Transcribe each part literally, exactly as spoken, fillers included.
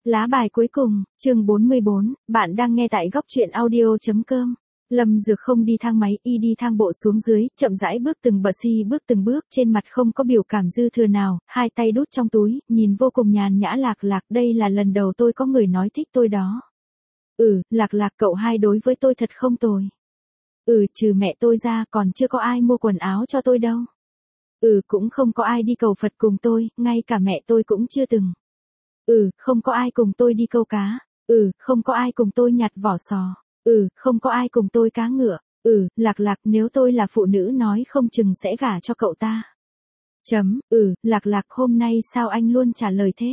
Lá bài cuối cùng, chương bốn mươi bốn, bạn đang nghe tại góc truyện audio.com. Lâm Dược không đi thang máy, y đi thang bộ xuống dưới, chậm rãi bước từng bậc si bước từng bước, trên mặt không có biểu cảm dư thừa nào, hai tay đút trong túi, nhìn vô cùng nhàn nhã. Lạc Lạc, đây là lần đầu tôi có người nói thích tôi đó. Ừ, Lạc Lạc, cậu hai đối với tôi thật không tồi. Ừ, trừ mẹ tôi ra còn chưa có ai mua quần áo cho tôi đâu. Ừ, cũng không có ai đi cầu Phật cùng tôi, ngay cả mẹ tôi cũng chưa từng. Ừ, không có ai cùng tôi đi câu cá. Ừ, không có ai cùng tôi nhặt vỏ sò. Ừ, không có ai cùng tôi cá ngựa. Ừ, Lạc Lạc, nếu tôi là phụ nữ nói không chừng sẽ gả cho cậu ta. Chấm, ừ, Lạc Lạc, hôm nay sao anh luôn trả lời thế?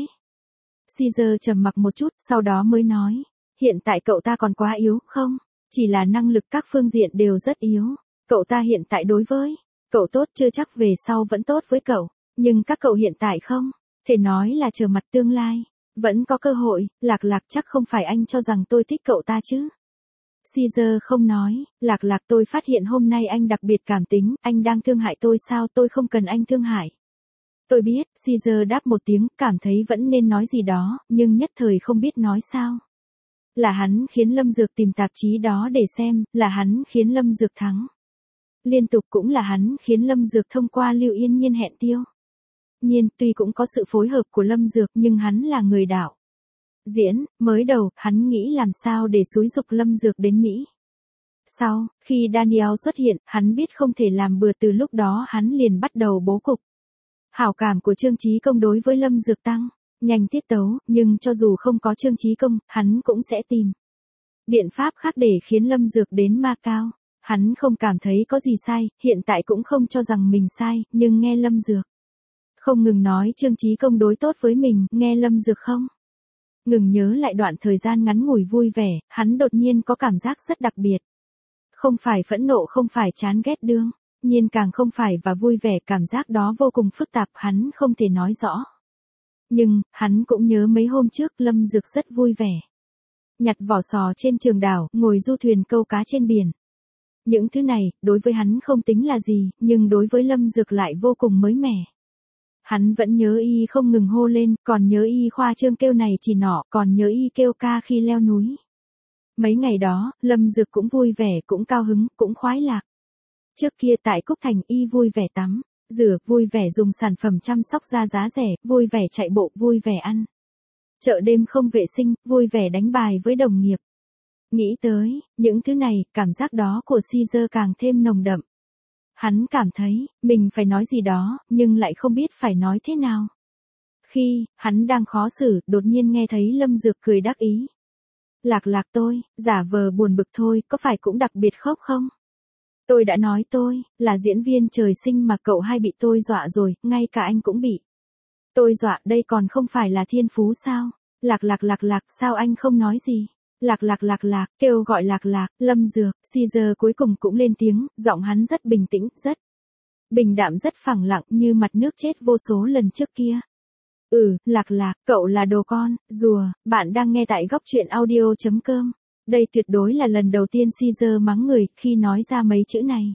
Caesar trầm mặc một chút, sau đó mới nói, hiện tại cậu ta còn quá yếu, không? Chỉ là năng lực các phương diện đều rất yếu. Cậu ta hiện tại đối với cậu tốt chưa chắc về sau vẫn tốt với cậu, nhưng các cậu hiện tại không thể nói là chờ mặt tương lai, vẫn có cơ hội. Lạc Lạc, chắc không phải anh cho rằng tôi thích cậu ta chứ? Caesar không nói. Lạc Lạc, tôi phát hiện hôm nay anh đặc biệt cảm tính, anh đang thương hại tôi sao? Tôi không cần anh thương hại. Tôi biết. Caesar đáp một tiếng, cảm thấy vẫn nên nói gì đó, nhưng nhất thời không biết nói sao. Là hắn khiến Lâm Dược tìm tạp chí đó để xem, là hắn khiến Lâm Dược thắng. Liên tục cũng là hắn khiến Lâm Dược thông qua Lưu Yên Nhiên hẹn Tiêu Nhiên, tuy cũng có sự phối hợp của Lâm Dược nhưng hắn là người đạo diễn, mới đầu, hắn nghĩ làm sao để xúi giục Lâm Dược đến Mỹ. Sau, khi Daniel xuất hiện, hắn biết không thể làm bừa, từ lúc đó hắn liền bắt đầu bố cục. Hảo cảm của Trương Chí Công đối với Lâm Dược tăng nhanh tiết tấu, nhưng cho dù không có Trương Chí Công, hắn cũng sẽ tìm biện pháp khác để khiến Lâm Dược đến Macau. Hắn không cảm thấy có gì sai, hiện tại cũng không cho rằng mình sai, nhưng nghe Lâm Dược không ngừng nói Trương Chí Công đối tốt với mình, nghe Lâm Dược không ngừng nhớ lại đoạn thời gian ngắn ngủi vui vẻ, hắn đột nhiên có cảm giác rất đặc biệt. Không phải phẫn nộ, không phải chán ghét, đương nhiên càng không phải và vui vẻ, cảm giác đó vô cùng phức tạp, hắn không thể nói rõ. Nhưng, hắn cũng nhớ mấy hôm trước Lâm Dược rất vui vẻ. Nhặt vỏ sò trên trường đảo, ngồi du thuyền câu cá trên biển. Những thứ này, đối với hắn không tính là gì, nhưng đối với Lâm Dược lại vô cùng mới mẻ. Hắn vẫn nhớ y không ngừng hô lên, còn nhớ y khoa trương kêu này chỉ nọ, còn nhớ y kêu ca khi leo núi. Mấy ngày đó, Lâm Dược cũng vui vẻ, cũng cao hứng, cũng khoái lạc. Trước kia tại Cúc Thành y vui vẻ tắm, rửa, vui vẻ dùng sản phẩm chăm sóc da giá rẻ, vui vẻ chạy bộ, vui vẻ ăn chợ đêm không vệ sinh, vui vẻ đánh bài với đồng nghiệp. Nghĩ tới những thứ này, cảm giác đó của Caesar càng thêm nồng đậm. Hắn cảm thấy, mình phải nói gì đó, nhưng lại không biết phải nói thế nào. Khi, hắn đang khó xử, đột nhiên nghe thấy Lâm Dược cười đắc ý. Lạc Lạc, tôi, giả vờ buồn bực thôi, có phải cũng đặc biệt khóc không? Tôi đã nói tôi, là diễn viên trời sinh mà cậu hai bị tôi dọa rồi, ngay cả anh cũng bị. Tôi dọa, đây còn không phải là thiên phú sao? Lạc Lạc Lạc Lạc, sao anh không nói gì? Lạc Lạc Lạc Lạc, kêu gọi Lạc Lạc, Lâm Dược. Caesar cuối cùng cũng lên tiếng, giọng hắn rất bình tĩnh, rất bình đạm, rất phẳng lặng, như mặt nước chết vô số lần trước kia. Ừ, Lạc Lạc, cậu là đồ con, rùa. Bạn đang nghe tại góc truyện audio.com. Đây tuyệt đối là lần đầu tiên Caesar mắng người, khi nói ra mấy chữ này.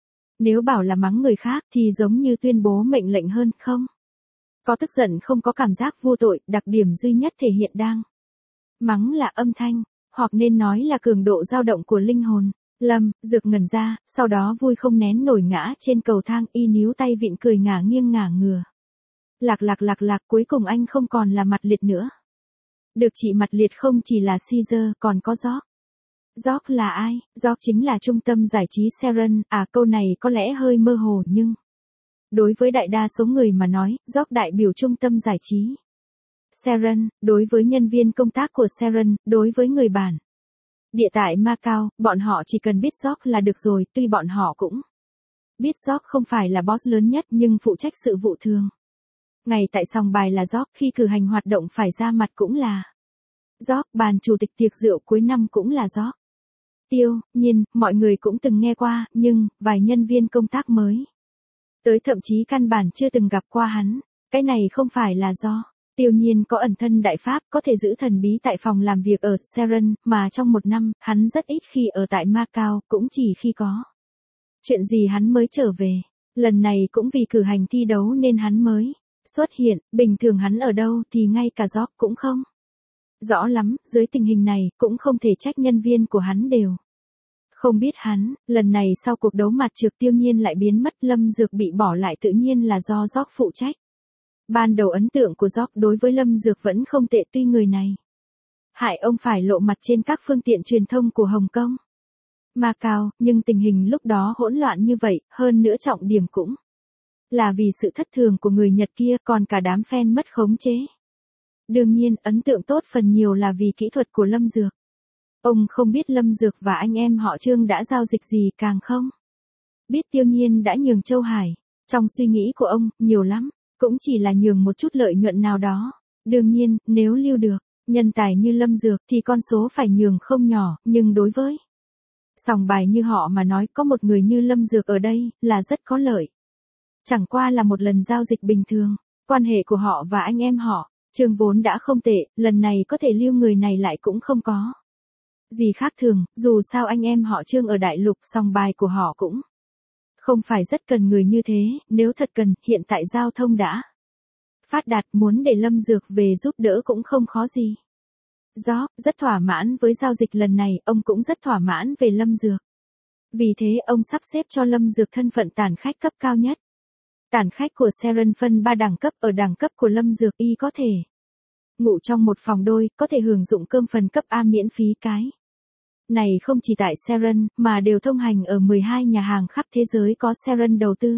Nếu bảo là mắng người khác thì giống như tuyên bố mệnh lệnh hơn, không? Có tức giận, không có cảm giác vô tội, đặc điểm duy nhất thể hiện đang mắng là âm thanh, hoặc nên nói là cường độ dao động của linh hồn. Lâm Dược ngẩn ra, sau đó vui không nén nổi ngã trên cầu thang, y níu tay vịn cười ngả nghiêng ngả ngừa. Lạc Lạc Lạc Lạc, cuối cùng anh không còn là Mặt Liệt nữa. Được chị Mặt Liệt không chỉ là Caesar, còn có George. George là ai? George chính là trung tâm giải trí Sharon. À, câu này có lẽ hơi mơ hồ nhưng đối với đại đa số người mà nói, George đại biểu trung tâm giải trí Sharon, đối với nhân viên công tác của Sharon, đối với người bản địa tại Macau, bọn họ chỉ cần biết George là được rồi, tuy bọn họ cũng biết George không phải là boss lớn nhất nhưng phụ trách sự vụ thường ngày tại sòng bài là George, khi cử hành hoạt động phải ra mặt cũng là George, bàn chủ tịch tiệc rượu cuối năm cũng là George. Tiêu Nhiên, mọi người cũng từng nghe qua, nhưng vài nhân viên công tác mới tới thậm chí căn bản chưa từng gặp qua hắn. Cái này không phải là do Tiêu Nhiên có ẩn thân đại pháp, có thể giữ thần bí tại phòng làm việc ở Sharon, mà trong một năm, hắn rất ít khi ở tại Macau, cũng chỉ khi có chuyện gì hắn mới trở về. Lần này cũng vì cử hành thi đấu nên hắn mới xuất hiện, bình thường hắn ở đâu thì ngay cả George cũng không Rõ lắm, dưới tình hình này, cũng không thể trách nhân viên của hắn đều. Không biết hắn, lần này sau cuộc đấu mặt trược Tiêu Nhiên lại biến mất, Lâm Dược bị bỏ lại tự nhiên là do Jock phụ trách. Ban đầu ấn tượng của Jock đối với Lâm Dược vẫn không tệ, tuy người này hại ông phải lộ mặt trên các phương tiện truyền thông của Hồng Kông, Macau, nhưng tình hình lúc đó hỗn loạn như vậy, hơn nữa trọng điểm cũng là vì sự thất thường của người Nhật kia, còn cả đám fan mất khống chế. Đương nhiên, ấn tượng tốt phần nhiều là vì kỹ thuật của Lâm Dược. Ông không biết Lâm Dược và anh em họ Trương đã giao dịch gì, càng không biết Tiêu Nhiên đã nhường Châu Hải. Trong suy nghĩ của ông, nhiều lắm, cũng chỉ là nhường một chút lợi nhuận nào đó. Đương nhiên, nếu lưu được nhân tài như Lâm Dược thì con số phải nhường không nhỏ, nhưng đối với sòng bài như họ mà nói, có một người như Lâm Dược ở đây là rất có lợi. Chẳng qua là một lần giao dịch bình thường, quan hệ của họ và anh em họ Trương vốn đã không tệ, lần này có thể lưu người này lại cũng không có gì khác thường, dù sao anh em họ Trương ở đại lục, sòng bài của họ cũng không phải rất cần người như thế, nếu thật cần, hiện tại giao thông đã phát đạt, muốn để Lâm Dược về giúp đỡ cũng không khó gì. Jock rất thỏa mãn với giao dịch lần này, ông cũng rất thỏa mãn về Lâm Dược. Vì thế ông sắp xếp cho Lâm Dược thân phận tản khách cấp cao nhất. Tản khách của Seren phân ba đẳng cấp, ở đẳng cấp của Lâm Dược y có thể ngủ trong một phòng đôi, có thể hưởng dụng cơm phần cấp A miễn phí. Cái này không chỉ tại Seren, mà đều thông hành ở mười hai nhà hàng khắp thế giới có Seren đầu tư.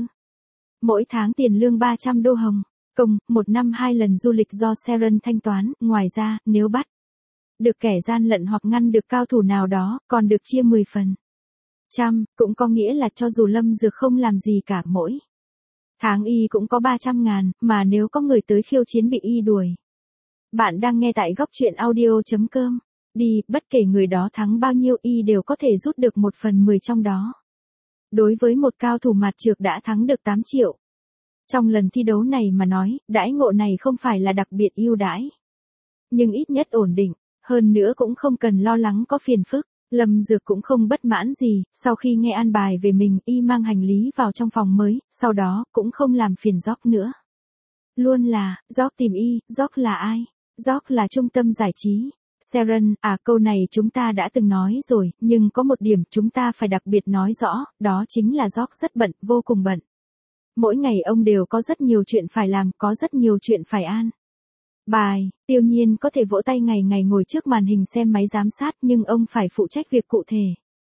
Mỗi tháng tiền lương ba trăm đô Hồng Kông, một năm hai lần du lịch do Seren thanh toán, ngoài ra, nếu bắt được kẻ gian lận hoặc ngăn được cao thủ nào đó, còn được chia mười phần trăm, cũng có nghĩa là cho dù Lâm Dược không làm gì cả, mỗi tháng y cũng có ba trăm ngàn, mà nếu có người tới khiêu chiến bị y đuổi. Bạn đang nghe tại góc truyện audio.com. Đi, bất kể người đó thắng bao nhiêu y đều có thể rút được một phần mười trong đó. Đối với một cao thủ mặt trược đã thắng được tám triệu. Trong lần thi đấu này mà nói, đãi ngộ này không phải là đặc biệt ưu đãi, nhưng ít nhất ổn định, hơn nữa cũng không cần lo lắng có phiền phức. Lâm Dược cũng không bất mãn gì, sau khi nghe an bài về mình, y mang hành lý vào trong phòng mới, sau đó, cũng không làm phiền Jock nữa. Luôn là, Jock tìm y, Jock là ai? Jock là trung tâm giải trí. Seren, à câu này chúng ta đã từng nói rồi, nhưng có một điểm chúng ta phải đặc biệt nói rõ, đó chính là Jock rất bận, vô cùng bận. Mỗi ngày ông đều có rất nhiều chuyện phải làm, có rất nhiều chuyện phải an bài. Tiêu Nhiên có thể vỗ tay ngày ngày ngồi trước màn hình xem máy giám sát, nhưng ông phải phụ trách việc cụ thể.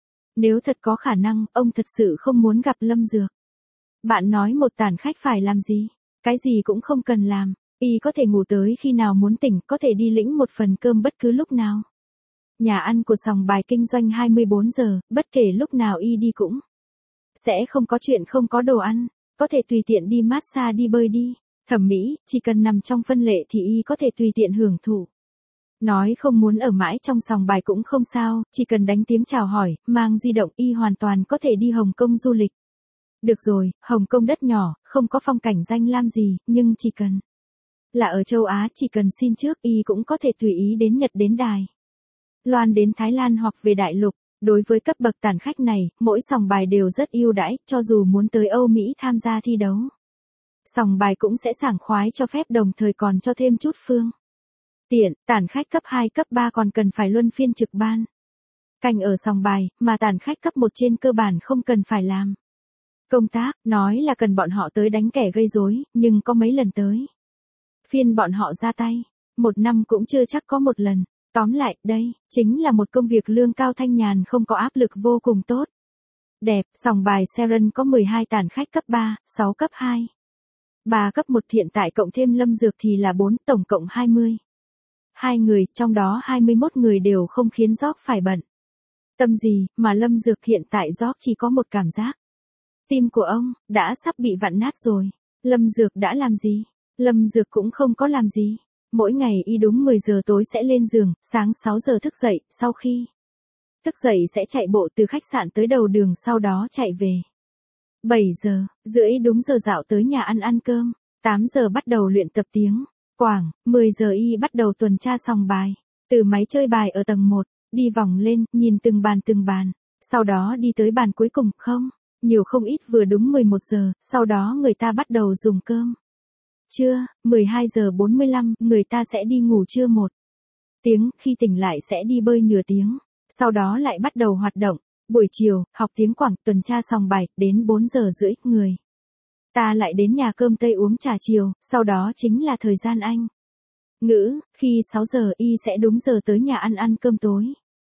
Nếu thật có khả năng, ông thật sự không muốn gặp Lâm Dược. Bạn nói một tản khách phải làm gì? Cái gì cũng không cần làm. Y có thể ngủ tới khi nào muốn tỉnh, có thể đi lĩnh một phần cơm bất cứ lúc nào. Nhà ăn của sòng bài kinh doanh hai mươi bốn giờ, bất kể lúc nào y đi cũng sẽ không có chuyện không có đồ ăn, có thể tùy tiện đi massage, đi bơi, đi thẩm mỹ, chỉ cần nằm trong phân lệ thì y có thể tùy tiện hưởng thụ. Nói không muốn ở mãi trong sòng bài cũng không sao, chỉ cần đánh tiếng chào hỏi, mang di động y hoàn toàn có thể đi Hồng Kông du lịch. Được rồi, Hồng Kông đất nhỏ, không có phong cảnh danh lam gì, nhưng chỉ cần là ở châu Á, chỉ cần xin trước y cũng có thể tùy ý đến Nhật, đến Đài Loan, đến Thái Lan hoặc về đại lục. Đối với cấp bậc tản khách này, mỗi sòng bài đều rất ưu đãi, cho dù muốn tới Âu Mỹ tham gia thi đấu, sòng bài cũng sẽ sảng khoái cho phép, đồng thời còn cho thêm chút phương tiện. Tản khách cấp hai, cấp ba còn cần phải luân phiên trực ban canh ở sòng bài, mà tản khách cấp một trên cơ bản không cần phải làm công tác, nói là cần bọn họ tới đánh kẻ gây rối, nhưng có mấy lần tới phiên bọn họ ra tay, một năm cũng chưa chắc có một lần. Tóm lại, đây chính là một công việc lương cao, thanh nhàn, không có áp lực, vô cùng tốt. Đẹp, sòng bài Seren có mười hai tản khách cấp ba, sáu cấp hai, ba cấp một, hiện tại cộng thêm Lâm Dược thì là bốn, tổng cộng hai mươi hai người, trong đó hai mươi mốt người đều không khiến Jock phải bận tâm gì, mà Lâm Dược hiện tại Jock chỉ có một cảm giác. Tim của ông đã sắp bị vặn nát rồi. Lâm Dược đã làm gì? Lâm Dược cũng không có làm gì. Mỗi ngày y đúng mười giờ tối sẽ lên giường, sáng sáu giờ thức dậy, sau khi thức dậy sẽ chạy bộ từ khách sạn tới đầu đường, sau đó chạy về. bảy giờ rưỡi đúng giờ dạo tới nhà ăn ăn cơm, tám giờ bắt đầu luyện tập tiếng Quảng, mười giờ y bắt đầu tuần tra sòng bài, từ máy chơi bài ở tầng một, đi vòng lên, nhìn từng bàn từng bàn, sau đó đi tới bàn cuối cùng, không, nhiều không ít vừa đúng mười một giờ, sau đó người ta bắt đầu dùng cơm trưa, mười hai giờ bốn mươi lăm, người ta sẽ đi ngủ trưa một tiếng, khi tỉnh lại sẽ đi bơi nửa tiếng, sau đó lại bắt đầu hoạt động. Buổi chiều, học tiếng Quảng, tuần tra sòng bài, đến bốn giờ rưỡi, người ta lại đến nhà cơm Tây uống trà chiều, sau đó chính là thời gian Anh ngữ, khi sáu giờ y sẽ đúng giờ tới nhà ăn ăn cơm tối.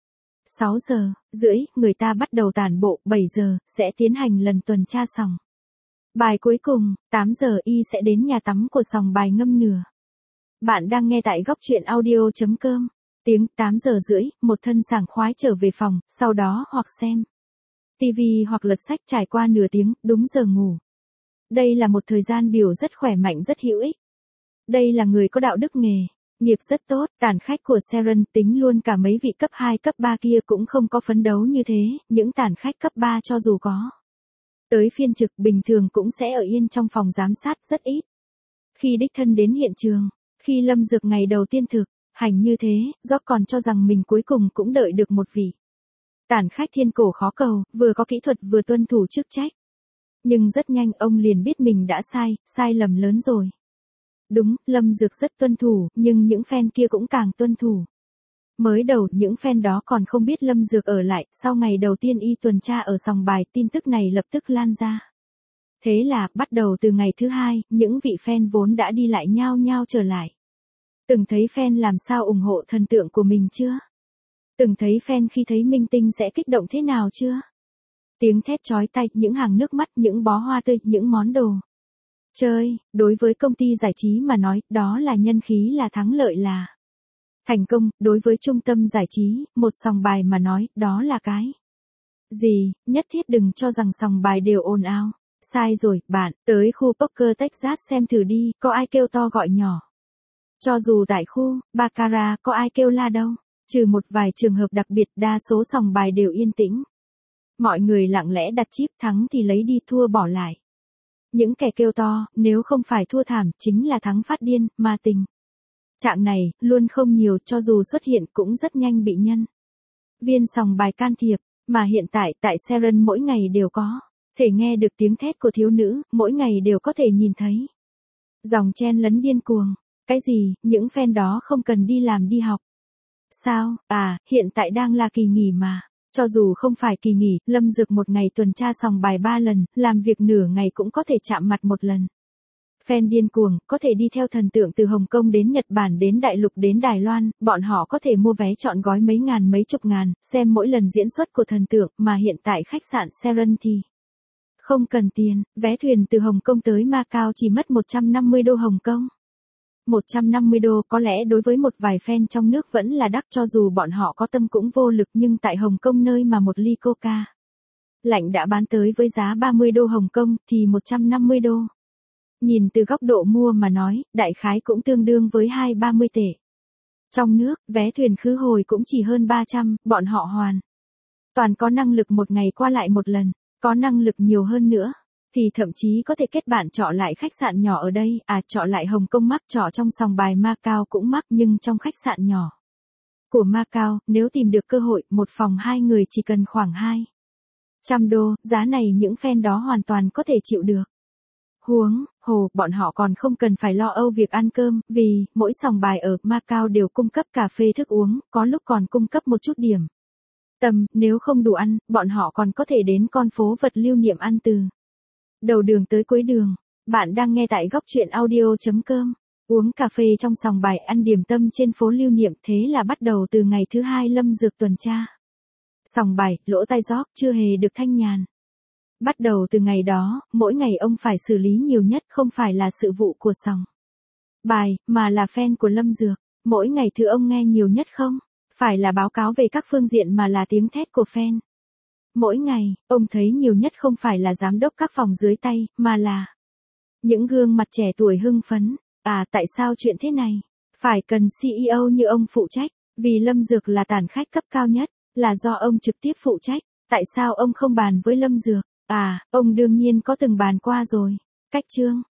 sáu giờ rưỡi, người ta bắt đầu tản bộ, bảy giờ, sẽ tiến hành lần tuần tra sòng bài cuối cùng, tám giờ y sẽ đến nhà tắm của sòng bài ngâm nửa. Bạn đang nghe tại góc truyện audio.com. Tiếng tám giờ rưỡi, một thân sảng khoái trở về phòng, sau đó hoặc xem tivi hoặc lật sách trải qua nửa tiếng, đúng giờ ngủ. Đây là một thời gian biểu rất khỏe mạnh rất hữu ích. Đây là người có đạo đức nghề, nghiệp rất tốt, tản khách của Sharon tính luôn cả mấy vị cấp hai cấp ba kia cũng không có phấn đấu như thế, những tản khách cấp ba cho dù có tới phiên trực bình thường cũng sẽ ở yên trong phòng giám sát rất ít. Khi đích thân đến hiện trường, khi Lâm Dược ngày đầu tiên thực hành như thế, do còn cho rằng mình cuối cùng cũng đợi được một vị tản khách thiên cổ khó cầu, vừa có kỹ thuật vừa tuân thủ chức trách. Nhưng rất nhanh ông liền biết mình đã sai, sai lầm lớn rồi. Đúng, Lâm Dược rất tuân thủ, nhưng những fan kia cũng càng tuân thủ. Mới đầu, những fan đó còn không biết Lâm Dược ở lại, sau ngày đầu tiên y tuần tra ở sòng bài, tin tức này lập tức lan ra. Thế là, bắt đầu từ ngày thứ hai, những vị fan vốn đã đi lại nhao nhao trở lại. Từng thấy fan làm sao ủng hộ thần tượng của mình chưa? Từng thấy fan khi thấy minh tinh sẽ kích động thế nào chưa? Tiếng thét chói tai, những hàng nước mắt, những bó hoa tươi, những món đồ chơi, đối với công ty giải trí mà nói, đó là nhân khí là thắng lợi là thành công, đối với trung tâm giải trí, một sòng bài mà nói, đó là cái gì, nhất thiết đừng cho rằng sòng bài đều ồn ào. Sai rồi, bạn, tới khu poker Texas xem thử đi, có ai kêu to gọi nhỏ. Cho dù tại khu Baccarat có ai kêu la đâu, trừ một vài trường hợp đặc biệt, đa số sòng bài đều yên tĩnh. Mọi người lặng lẽ đặt chip, thắng thì lấy đi, thua bỏ lại. Những kẻ kêu to, nếu không phải thua thảm, chính là thắng phát điên, ma tình. Trạng này, luôn không nhiều, cho dù xuất hiện cũng rất nhanh bị nhân viên sòng bài can thiệp, mà hiện tại, tại Sharon mỗi ngày đều có thể nghe được tiếng thét của thiếu nữ, mỗi ngày đều có thể nhìn thấy dòng chen lấn điên cuồng. Cái gì, những fan đó không cần đi làm đi học. Sao, à, hiện tại đang là kỳ nghỉ mà. Cho dù không phải kỳ nghỉ, Lâm Dược một ngày tuần tra sòng bài ba lần, làm việc nửa ngày cũng có thể chạm mặt một lần. Fan điên cuồng, có thể đi theo thần tượng từ Hồng Kông đến Nhật Bản đến Đại Lục đến Đài Loan, bọn họ có thể mua vé chọn gói mấy ngàn mấy chục ngàn, xem mỗi lần diễn xuất của thần tượng, mà hiện tại khách sạn Sharon thì không cần tiền, vé thuyền từ Hồng Kông tới Macau chỉ mất một trăm năm mươi đô Hồng Kông. một trăm năm mươi đô có lẽ đối với một vài fan trong nước vẫn là đắt, cho dù bọn họ có tâm cũng vô lực, nhưng tại Hồng Kông nơi mà một ly coca lạnh đã bán tới với giá ba mươi đô Hồng Kông thì một trăm năm mươi đô. Nhìn từ góc độ mua mà nói, đại khái cũng tương đương với hai ba mươi tệ. Trong nước, vé thuyền khứ hồi cũng chỉ hơn ba trăm, bọn họ hoàn toàn có năng lực một ngày qua lại một lần, có năng lực nhiều hơn nữa thì thậm chí có thể kết bạn trọ lại khách sạn nhỏ ở đây, à trọ lại Hồng Kông mắc, trọ trong sòng bài Macau cũng mắc, nhưng trong khách sạn nhỏ của Macau, nếu tìm được cơ hội, một phòng hai người chỉ cần khoảng hai trăm đô, giá này những fan đó hoàn toàn có thể chịu được. Huống hồ, bọn họ còn không cần phải lo âu việc ăn cơm, vì mỗi sòng bài ở Macau đều cung cấp cà phê thức uống, có lúc còn cung cấp một chút điểm tâm, nếu không đủ ăn, bọn họ còn có thể đến con phố vật lưu niệm ăn từ đầu đường tới cuối đường. Bạn đang nghe tại góc truyện audio.com. Uống cà phê trong sòng bài, ăn điểm tâm trên phố lưu niệm, thế là bắt đầu từ ngày thứ hai Lâm Dược tuần tra sòng bài, lỗ tai rót, chưa hề được thanh nhàn. Bắt đầu từ ngày đó, mỗi ngày ông phải xử lý nhiều nhất không phải là sự vụ của sòng bài, mà là fan của Lâm Dược. Mỗi ngày thứ ông nghe nhiều nhất không phải là báo cáo về các phương diện mà là tiếng thét của fan. Mỗi ngày, ông thấy nhiều nhất không phải là giám đốc các phòng dưới tay, mà là những gương mặt trẻ tuổi hưng phấn. À, tại sao chuyện thế này? Phải cần xê e ô như ông phụ trách, vì Lâm Dược là tản khách cấp cao nhất, là do ông trực tiếp phụ trách. Tại sao ông không bàn với Lâm Dược? À, ông đương nhiên có từng bàn qua rồi. Cách chương